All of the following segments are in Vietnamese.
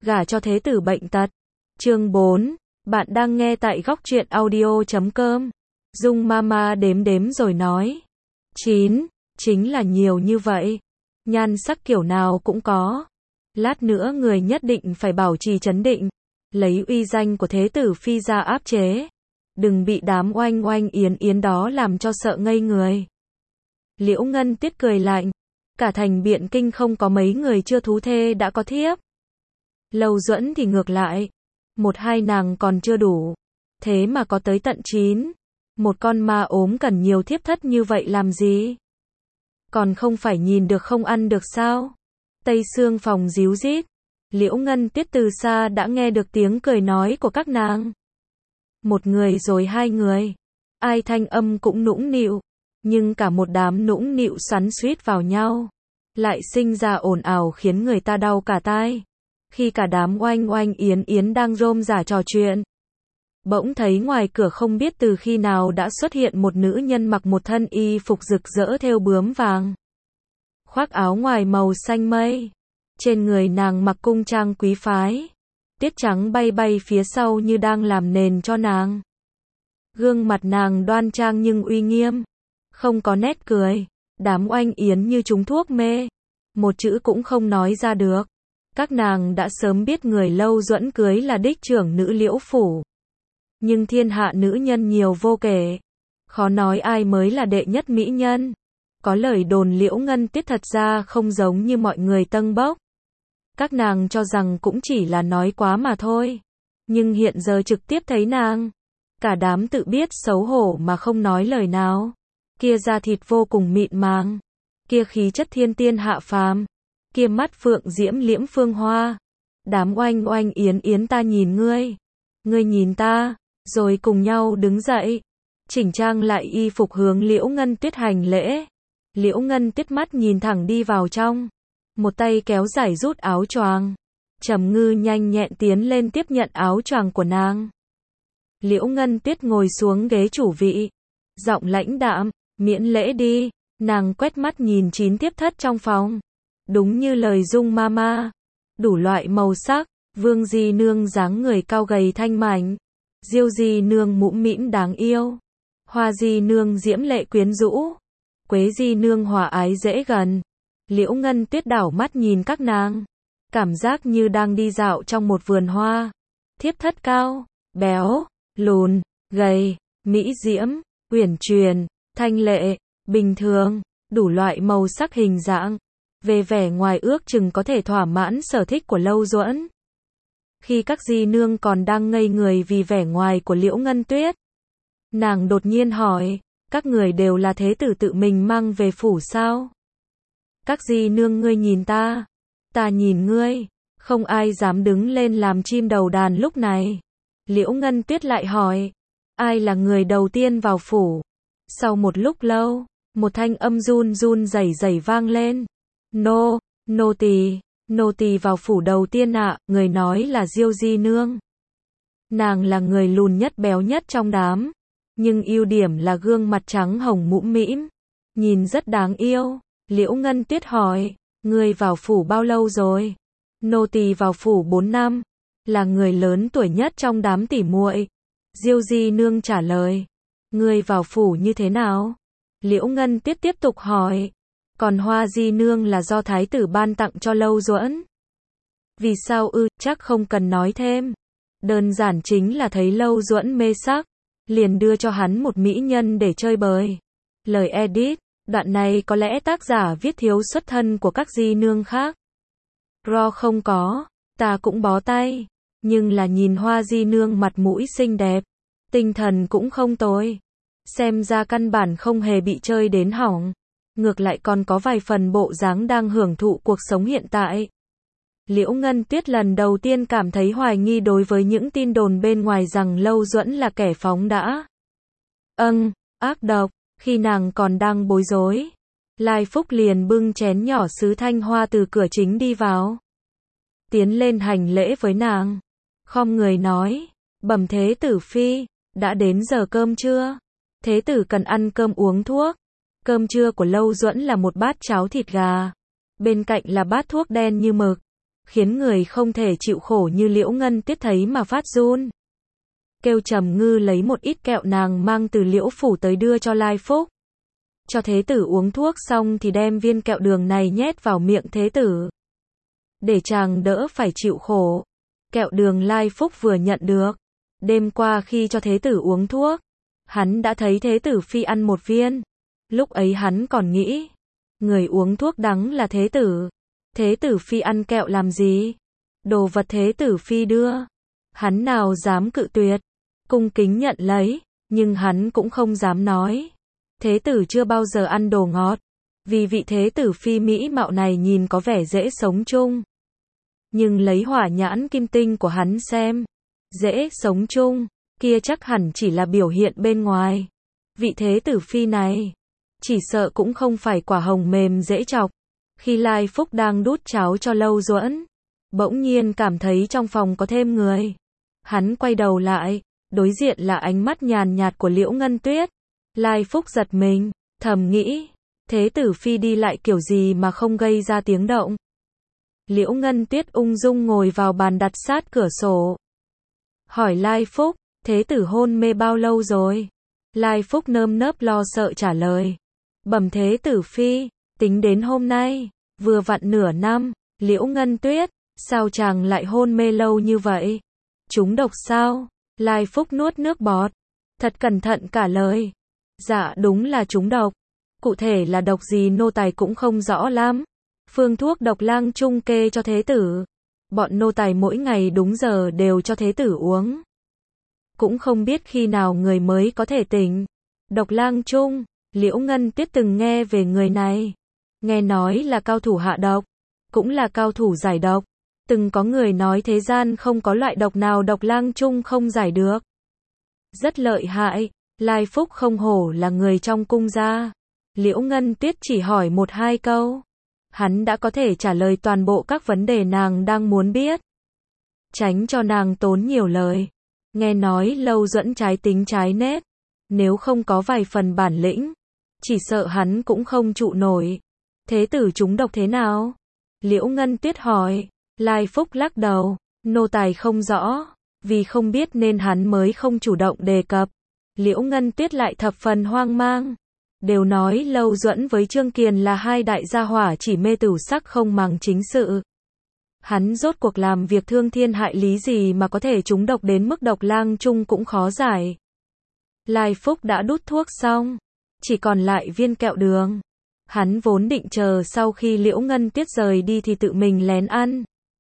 gả cho thế tử bệnh tật. Chương 4, bạn đang nghe tại góc truyện audio.com. Dung Mama đếm đếm rồi nói. 9, chính là nhiều như vậy. Nhan sắc kiểu nào cũng có. Lát nữa người nhất định phải bảo trì trấn định, lấy uy danh của thế tử phi ra áp chế. Đừng bị đám oanh oanh yến yến đó làm cho sợ ngây người. Liễu Ngân Tuyết cười lạnh. Cả thành Biện Kinh không có mấy người chưa thú thê đã có thiếp. Lâu Duẫn thì ngược lại. Một hai nàng còn chưa đủ. Thế mà có tới tận 9. Một con ma ốm cần nhiều thiếp thất như vậy làm gì? Còn không phải nhìn được không ăn được sao? Tây Sương phòng díu dít. Liễu Ngân Tuyết từ xa đã nghe được tiếng cười nói của các nàng. Một người rồi hai người. Ai thanh âm cũng nũng nịu. Nhưng cả một đám nũng nịu xoắn xuýt vào nhau. Lại sinh ra ồn ào khiến người ta đau cả tai. Khi cả đám oanh oanh yến yến đang rôm rả trò chuyện. Bỗng thấy ngoài cửa không biết từ khi nào đã xuất hiện một nữ nhân mặc một thân y phục rực rỡ thêu bướm vàng. Khoác áo ngoài màu xanh mây. Trên người nàng mặc cung trang quý phái. Tiết trắng bay bay phía sau như đang làm nền cho nàng. Gương mặt nàng đoan trang nhưng uy nghiêm. Không có nét cười. Đám oanh yến như trúng thuốc mê. Một chữ cũng không nói ra được. Các nàng đã sớm biết người Lâu Duẫn cưới là đích trưởng nữ Liễu phủ. Nhưng thiên hạ nữ nhân nhiều vô kể. Khó nói ai mới là đệ nhất mỹ nhân. Có lời đồn Liễu Ngân Tuyết thật ra không giống như mọi người tâng bốc. Các nàng cho rằng cũng chỉ là nói quá mà thôi. Nhưng hiện giờ trực tiếp thấy nàng. Cả đám tự biết xấu hổ mà không nói lời nào. Kia da thịt vô cùng mịn màng. Kia khí chất thiên tiên hạ phàm. Kia mắt phượng diễm liễm phương hoa. Đám oanh oanh yến yến ta nhìn ngươi. Ngươi nhìn ta. Rồi cùng nhau đứng dậy. Chỉnh trang lại y phục hướng Liễu Ngân Tuyết hành lễ. Liễu Ngân Tuyết mắt nhìn thẳng đi vào trong. Một tay kéo giải rút áo choàng. Trầm Ngư nhanh nhẹn tiến lên tiếp nhận áo choàng của nàng. Liễu Ngân Tuyết ngồi xuống ghế chủ vị. Giọng lãnh đạm, miễn lễ đi. Nàng quét mắt nhìn 9 tiếp thất trong phòng. Đúng như lời Dung Mama. Đủ loại màu sắc. Vương Di Nương dáng người cao gầy thanh mảnh. Diêu Di Nương mũm mĩm đáng yêu. Hoa Di Nương diễm lệ quyến rũ. Quế Di Nương hòa ái dễ gần. Liễu Ngân Tuyết đảo mắt nhìn các nàng. Cảm giác như đang đi dạo trong một vườn hoa. Thiếp thất cao, béo, lùn, gầy, mỹ diễm, uyển chuyển, thanh lệ, bình thường, đủ loại màu sắc hình dạng. Về vẻ ngoài ước chừng có thể thỏa mãn sở thích của Lâu Duẫn. Khi các di nương còn đang ngây người vì vẻ ngoài của Liễu Ngân Tuyết. Nàng đột nhiên hỏi, các người đều là thế tử tự mình mang về phủ sao? Các di nương ngươi nhìn ta nhìn ngươi, không ai dám đứng lên làm chim đầu đàn lúc này. Liễu Ngân Tuyết lại hỏi, ai là người đầu tiên vào phủ? Sau một lúc lâu, một thanh âm run run rẩy rẩy vang lên. Nô tỳ vào phủ đầu tiên ạ, người nói là Diêu Di Nương. Nàng là người lùn nhất béo nhất trong đám, nhưng ưu điểm là gương mặt trắng hồng mũm mĩm, nhìn rất đáng yêu. Liễu Ngân Tuyết hỏi, ngươi vào phủ bao lâu rồi? Nô tỳ vào phủ 4 năm, là người lớn tuổi nhất trong đám tỉ muội. Diêu Di Nương trả lời, ngươi vào phủ như thế nào? Liễu Ngân Tuyết tiếp tục hỏi, còn Hoa Di Nương là do thái tử ban tặng cho Lâu Duẫn. Vì sao ư? Chắc không cần nói thêm. Đơn giản chính là thấy Lâu Duẫn mê sắc, liền đưa cho hắn một mỹ nhân để chơi bời. Lời edit, đoạn này có lẽ tác giả viết thiếu xuất thân của các di nương khác. Không có, ta cũng bó tay, nhưng là nhìn Hoa Di Nương mặt mũi xinh đẹp, tinh thần cũng không tồi. Xem ra căn bản không hề bị chơi đến hỏng, ngược lại còn có vài phần bộ dáng đang hưởng thụ cuộc sống hiện tại. Liễu Ngân Tuyết lần đầu tiên cảm thấy hoài nghi đối với những tin đồn bên ngoài rằng Lâu Duẫn là kẻ phóng đã. Ác độc. Khi nàng còn đang bối rối, Lai Phúc liền bưng chén nhỏ sứ thanh hoa từ cửa chính đi vào. Tiến lên hành lễ với nàng. Khom người nói, bẩm thế tử phi, đã đến giờ cơm trưa. Thế tử cần ăn cơm uống thuốc. Cơm trưa của Lâu Duẫn là một bát cháo thịt gà. Bên cạnh là bát thuốc đen như mực. khiến người không thể chịu khổ như Liễu Ngân Tuyết thấy mà phát run. Kêu Trầm Ngư lấy một ít kẹo nàng mang từ Liễu phủ tới đưa cho Lai Phúc. Cho Thế Tử uống thuốc xong thì đem viên kẹo đường này nhét vào miệng Thế Tử. Để chàng đỡ phải chịu khổ. Kẹo đường Lai Phúc vừa nhận được. Đêm qua khi cho Thế Tử uống thuốc, hắn đã thấy Thế Tử Phi ăn một viên. Lúc ấy hắn còn nghĩ, người uống thuốc đắng là Thế Tử. Thế Tử Phi ăn kẹo làm gì? Đồ vật Thế Tử Phi đưa. Hắn nào dám cự tuyệt. Cung kính nhận lấy, nhưng hắn cũng không dám nói. Thế Tử chưa bao giờ ăn đồ ngọt. Vì vị Thế Tử Phi mỹ mạo này nhìn có vẻ dễ sống chung. Nhưng lấy hỏa nhãn kim tinh của hắn xem, dễ sống chung, kia chắc hẳn chỉ là biểu hiện bên ngoài. Vị Thế Tử Phi này, chỉ sợ cũng không phải quả hồng mềm dễ chọc. Khi Lai Phúc đang đút cháo cho Lâu Duẫn, bỗng nhiên cảm thấy trong phòng có thêm người. Hắn quay đầu lại, đối diện là ánh mắt nhàn nhạt của Liễu Ngân Tuyết. Lai Phúc giật mình, thầm nghĩ, Thế Tử Phi đi lại kiểu gì mà không gây ra tiếng động. Liễu Ngân Tuyết ung dung ngồi vào bàn đặt sát cửa sổ. Hỏi Lai Phúc, Thế Tử hôn mê bao lâu rồi? Lai Phúc nơm nớp lo sợ trả lời. Bẩm Thế Tử Phi, tính đến hôm nay, vừa vặn nửa năm. Liễu Ngân Tuyết, sao chàng lại hôn mê lâu như vậy? Trúng độc sao? Lai Phúc nuốt nước bọt. Thật cẩn thận cả lời. Dạ đúng là trúng độc. Cụ thể là độc gì nô tài cũng không rõ lắm. Phương thuốc độc lang trung kê cho Thế Tử. Bọn nô tài mỗi ngày đúng giờ đều cho Thế Tử uống. Cũng không biết khi nào người mới có thể tỉnh. Độc lang trung, Liễu Ngân Tuyết từng nghe về người này. Nghe nói là cao thủ hạ độc, cũng là cao thủ giải độc. Từng có người nói thế gian không có loại độc nào độc lang trung không giải được. Rất lợi hại, Lai Phúc không hổ là người trong cung gia. Liễu Ngân Tuyết chỉ hỏi một hai câu. Hắn đã có thể trả lời toàn bộ các vấn đề nàng đang muốn biết. Tránh cho nàng tốn nhiều lời. Nghe nói Lâu Duẫn trái tính trái nết. Nếu không có vài phần bản lĩnh, chỉ sợ hắn cũng không trụ nổi. Thế Tử trúng độc thế nào? Liễu Ngân Tuyết hỏi. Lai Phúc lắc đầu. Nô tài không rõ. Vì không biết nên hắn mới không chủ động đề cập. Liễu Ngân Tuyết lại thập phần hoang mang. Đều nói Lâu Duẫn với Trương Kiền là hai đại gia hỏa chỉ mê tửu sắc không màng chính sự. Hắn rốt cuộc làm việc thương thiên hại lý gì mà có thể trúng độc đến mức độc lang trung cũng khó giải. Lai Phúc đã đút thuốc xong, chỉ còn lại viên kẹo đường. Hắn vốn định chờ sau khi Liễu Ngân Tuyết rời đi thì tự mình lén ăn.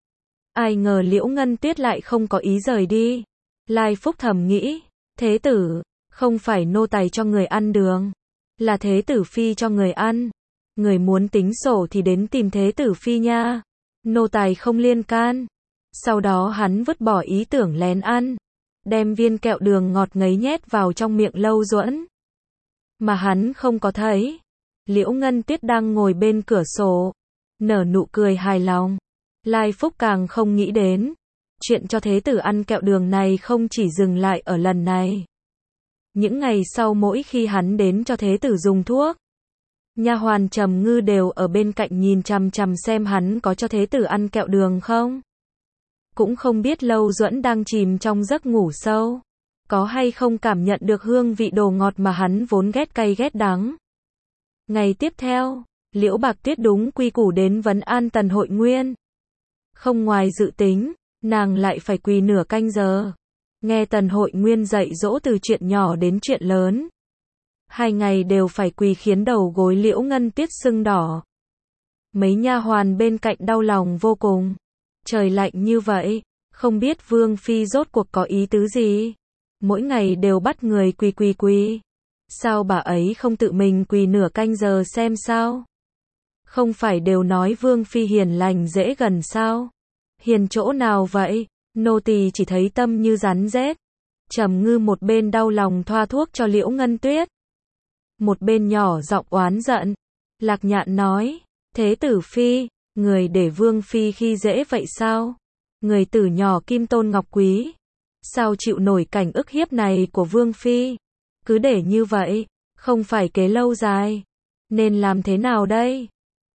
Ai ngờ Liễu Ngân Tuyết lại không có ý rời đi. Lai Phúc thầm nghĩ, Thế Tử, không phải nô tài cho người ăn đường. Là Thế Tử Phi cho người ăn. Người muốn tính sổ thì đến tìm Thế Tử Phi nha. Nô tài không liên can. Sau đó hắn vứt bỏ ý tưởng lén ăn. Đem viên kẹo đường ngọt ngấy nhét vào trong miệng Lâu Duẫn. Mà hắn không có thấy. Liễu Ngân Tuyết đang ngồi bên cửa sổ. Nở nụ cười hài lòng. Lai Phúc càng không nghĩ đến. Chuyện cho Thế Tử ăn kẹo đường này không chỉ dừng lại ở lần này. Những ngày sau mỗi khi hắn đến cho Thế Tử dùng thuốc, nha hoàn Trầm Ngư đều ở bên cạnh nhìn chằm chằm xem hắn có cho Thế Tử ăn kẹo đường không. Cũng không biết Lâu Duẫn đang chìm trong giấc ngủ sâu, có hay không cảm nhận được hương vị đồ ngọt mà hắn vốn ghét cay ghét đắng. Ngày tiếp theo, Liễu Bạc Tuyết đúng quy củ đến vấn an Tần Hội Nguyên. Không ngoài dự tính, nàng lại phải quỳ nửa canh giờ. Nghe Tần Hội Nguyên dạy dỗ từ chuyện nhỏ đến chuyện lớn. 2 ngày đều phải quỳ khiến đầu gối Liễu Ngân Tuyết sưng đỏ. Mấy nha hoàn bên cạnh đau lòng vô cùng. Trời lạnh như vậy, không biết Vương Phi rốt cuộc có ý tứ gì. Mỗi ngày đều bắt người quỳ. Sao bà ấy không tự mình quỳ nửa canh giờ xem sao? Không phải đều nói Vương Phi hiền lành dễ gần sao? Hiền chỗ nào vậy? Nô tỳ chỉ thấy tâm như rắn rết. Trầm Ngư một bên đau lòng thoa thuốc cho Liễu Ngân Tuyết, một bên nhỏ giọng oán giận. Lạc Nhạn nói, Thế Tử Phi, người để Vương Phi khi dễ vậy sao? Người tử nhỏ kim tôn ngọc quý, sao chịu nổi cảnh ức hiếp này của Vương Phi? Cứ để như vậy, không phải kế lâu dài. Nên làm thế nào đây?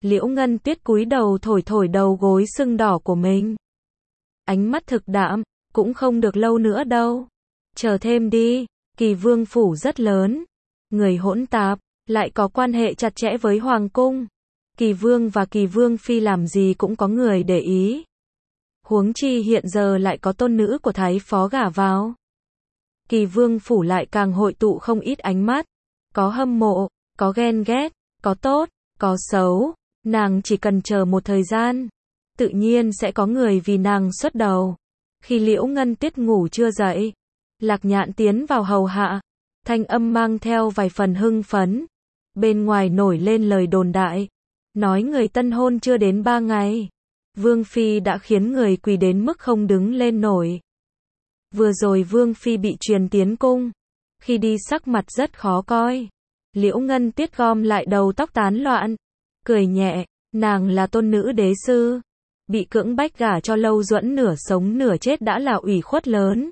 Liễu Ngân Tuyết cúi đầu thổi thổi đầu gối sưng đỏ của mình. Ánh mắt thực đạm, cũng không được lâu nữa đâu. Chờ thêm đi, Kỳ Vương phủ rất lớn. Người hỗn tạp, lại có quan hệ chặt chẽ với Hoàng cung. Kỳ Vương và Kỳ Vương Phi làm gì cũng có người để ý. Huống chi hiện giờ lại có tôn nữ của Thái Phó gả vào. Kỳ Vương phủ lại càng hội tụ không ít ánh mắt. Có hâm mộ, có ghen ghét, có tốt, có xấu. Nàng chỉ cần chờ một thời gian. Tự nhiên sẽ có người vì nàng xuất đầu. Khi Liễu Ngân Tuyết ngủ chưa dậy, Lạc Nhạn tiến vào hầu hạ. Thanh âm mang theo vài phần hưng phấn. Bên ngoài nổi lên lời đồn đại. Nói người tân hôn chưa đến 3 ngày. Vương Phi đã khiến người quỳ đến mức không đứng lên nổi. Vừa rồi Vương Phi bị truyền tiến cung. Khi đi sắc mặt rất khó coi. Liễu Ngân Tuyết gom lại đầu tóc tán loạn. Cười nhẹ, nàng là tôn nữ đế sư. Bị cưỡng bách gả cho Lâu Duẫn nửa sống nửa chết đã là ủy khuất lớn.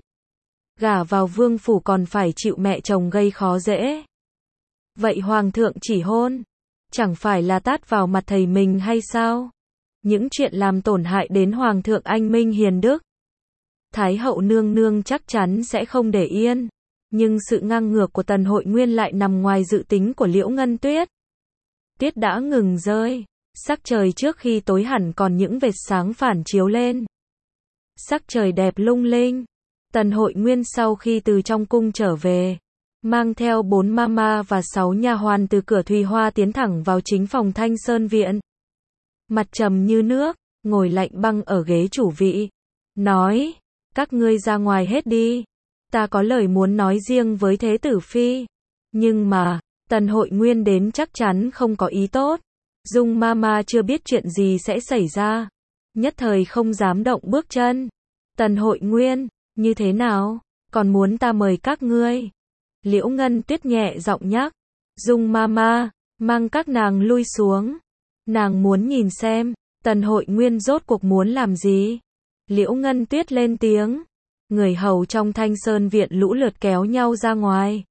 Gả vào vương phủ còn phải chịu mẹ chồng gây khó dễ. Vậy Hoàng thượng chỉ hôn, chẳng phải là tát vào mặt thầy mình hay sao? Những chuyện làm tổn hại đến Hoàng thượng anh minh hiền đức. Thái hậu nương nương chắc chắn sẽ không để yên. Nhưng sự ngang ngược của Tần Hội Nguyên lại nằm ngoài dự tính của Liễu Ngân Tuyết. Tiết đã ngừng rơi. Sắc trời trước khi tối hẳn còn những vệt sáng phản chiếu lên. Sắc trời đẹp lung linh. Tần Hội Nguyên sau khi từ trong cung trở về, mang theo 4 mama và 6 nha hoàn từ cửa Thùy Hoa tiến thẳng vào chính phòng Thanh Sơn Viện. Mặt trầm như nước, ngồi lạnh băng ở ghế chủ vị. Nói, các ngươi ra ngoài hết đi. Ta có lời muốn nói riêng với Thế tử Phi. Nhưng mà, Tần Hội Nguyên đến chắc chắn không có ý tốt. Dung Mama chưa biết chuyện gì sẽ xảy ra. Nhất thời không dám động bước chân. Tần Hội Nguyên, như thế nào? Còn muốn ta mời các ngươi? Liễu Ngân Tuyết nhẹ giọng nhắc. Dung Mama, mang các nàng lui xuống. Nàng muốn nhìn xem, Tần Hội Nguyên rốt cuộc muốn làm gì? Liễu Ngân Tuyết lên tiếng. Người hầu trong Thanh Sơn Viện lũ lượt kéo nhau ra ngoài.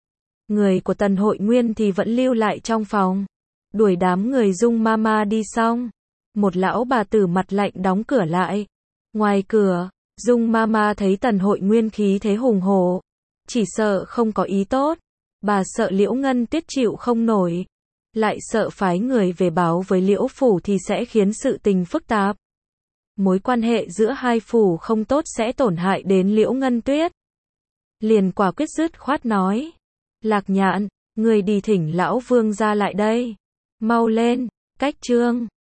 Người của Tần Hội Nguyên thì vẫn lưu lại trong phòng. Đuổi đám người Dung Mama đi xong. Một lão bà tử mặt lạnh đóng cửa lại. Ngoài cửa, Dung Mama thấy Tần Hội Nguyên khí thế hùng hổ. Chỉ sợ không có ý tốt. Bà sợ Liễu Ngân Tuyết chịu không nổi. Lại sợ phái người về báo với Liễu Phủ thì sẽ khiến sự tình phức tạp. Mối quan hệ giữa hai phủ không tốt sẽ tổn hại đến Liễu Ngân Tuyết. Liền quả quyết dứt khoát nói. Lạc Nhạn, người đi thỉnh lão vương ra lại đây. Mau lên, cách trương.